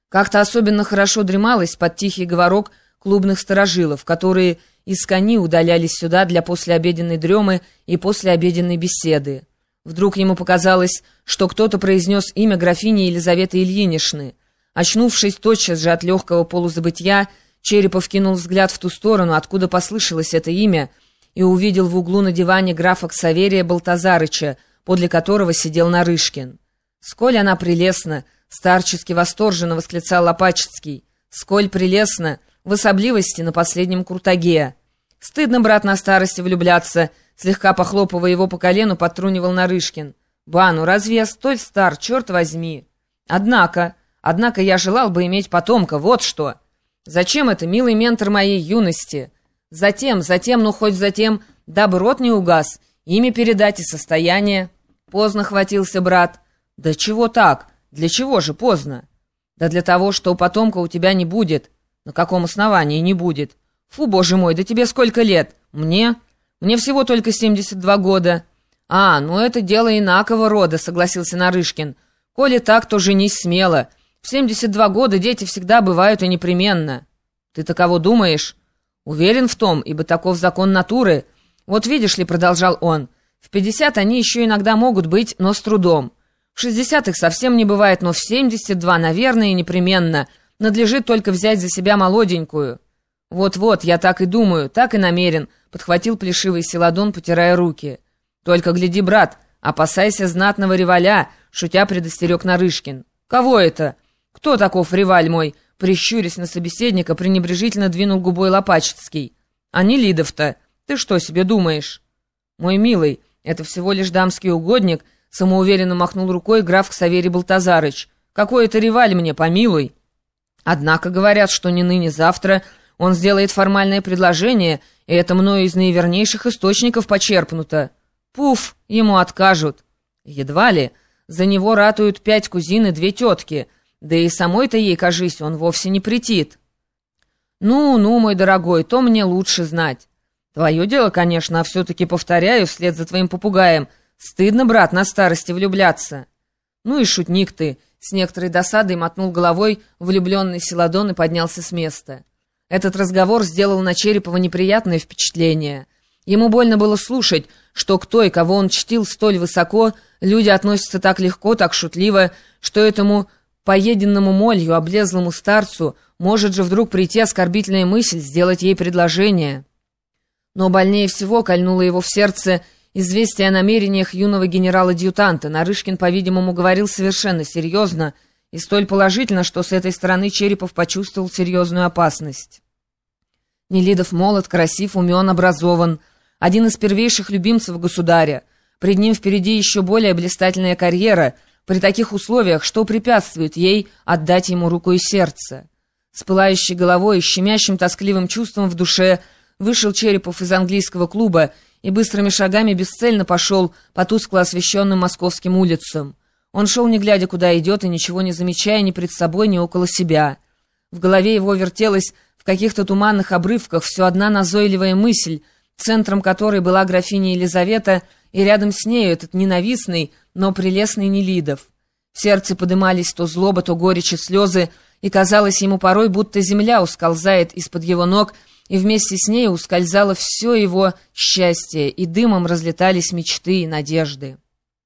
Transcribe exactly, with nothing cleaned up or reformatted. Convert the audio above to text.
Как-то особенно хорошо дремалось под тихий говорок клубных сторожилов, которые из кони удалялись сюда для послеобеденной дремы и послеобеденной беседы. Вдруг ему показалось, что кто-то произнес имя графини Елизаветы Ильиничны. Очнувшись тотчас же от легкого полузабытья, Черепов кинул взгляд в ту сторону, откуда послышалось это имя, и увидел в углу на диване графа Ксаверия Балтазарыча, подле которого сидел Нарышкин. «Сколь она прелестна!» — старчески восторженно восклицал Лопачицкий. «Сколь прелестна! В особливости на последнем куртаге! Стыдно, брат, на старости влюбляться!» — слегка похлопывая его по колену, подтрунивал Нарышкин. «Ба, ну разве я столь стар, черт возьми!» «Однако, однако я желал бы иметь потомка, вот что!» «Зачем это, милый ментор моей юности?» «Затем, затем, ну хоть затем, дабы рот не угас, имя передать и состояние». «Поздно хватился, брат». «Да чего так? Для чего же поздно?» «Да для того, что потомка у тебя не будет». «На каком основании не будет?» «Фу, боже мой, да тебе сколько лет?» «Мне? Мне всего только семьдесят два года». «А, ну это дело инакого рода», — согласился Нарышкин. «Коли так, то женись смело. В семьдесят два года дети всегда бывают и непременно». «Ты таково думаешь?» «Уверен в том, ибо таков закон натуры. Вот видишь ли, — продолжал он, — в пятьдесят они еще иногда могут быть, но с трудом. В шестьдесят их совсем не бывает, но в семьдесят два, наверное, и непременно. Надлежит только взять за себя молоденькую». «Вот-вот, я так и думаю, так и намерен», — подхватил плешивый Селадон, потирая руки. «Только гляди, брат, опасайся знатного реваля», — шутя предостерег Нарышкин. «Кого это? Кто таков реваль мой?» — прищурясь на собеседника, пренебрежительно двинул губой Лопачицкий. «А не Лидов-то. Ты что себе думаешь?» «Мой милый, это всего лишь дамский угодник», — самоуверенно махнул рукой граф Ксаверий Балтазарыч. «Какой это реваль мне, помилуй?» «Однако говорят, что не ныне, завтра он сделает формальное предложение, и это мною из наивернейших источников почерпнуто. Пуф, ему откажут». «Едва ли. За него ратуют пять кузин и две тетки, да и самой-то ей, кажись, он вовсе не претит». «Ну, ну, мой дорогой, то мне лучше знать. Твое дело, конечно, а все-таки, повторяю, вслед за твоим попугаем, стыдно, брат, на старости влюбляться». «Ну и шутник ты», — с некоторой досадой мотнул головой влюбленный Селадон и поднялся с места. Этот разговор сделал на Черепова неприятное впечатление. Ему больно было слушать, что к той, кого он чтил столь высоко, люди относятся так легко, так шутливо, что этому поеденному молью, облезлому старцу может же вдруг прийти оскорбительная мысль сделать ей предложение. Но больнее всего кольнуло его в сердце известие о намерениях юного генерала-адъютанта. Нарышкин, по-видимому, говорил совершенно серьезно и столь положительно, что с этой стороны Черепов почувствовал серьезную опасность. Нелидов молод, красив, умен, образован, один из первейших любимцев государя. Пред ним впереди еще более блистательная карьера. При таких условиях что препятствует ей отдать ему руку и сердце? С пылающей головой и щемящим тоскливым чувством в душе вышел Черепов из английского клуба и быстрыми шагами бесцельно пошел по тускло освещенным московским улицам. Он шел, не глядя, куда идет, и ничего не замечая ни пред собой, ни около себя. В голове его вертелась в каких-то туманных обрывках все одна назойливая мысль, центром которой была графиня Елизавета, и рядом с нею этот ненавистный, но прелестный Нелидов. В сердце подымались то злоба, то горечь и слезы, и казалось ему порой, будто земля ускользает из-под его ног, и вместе с ней ускользало все его счастье, и дымом разлетались мечты и надежды.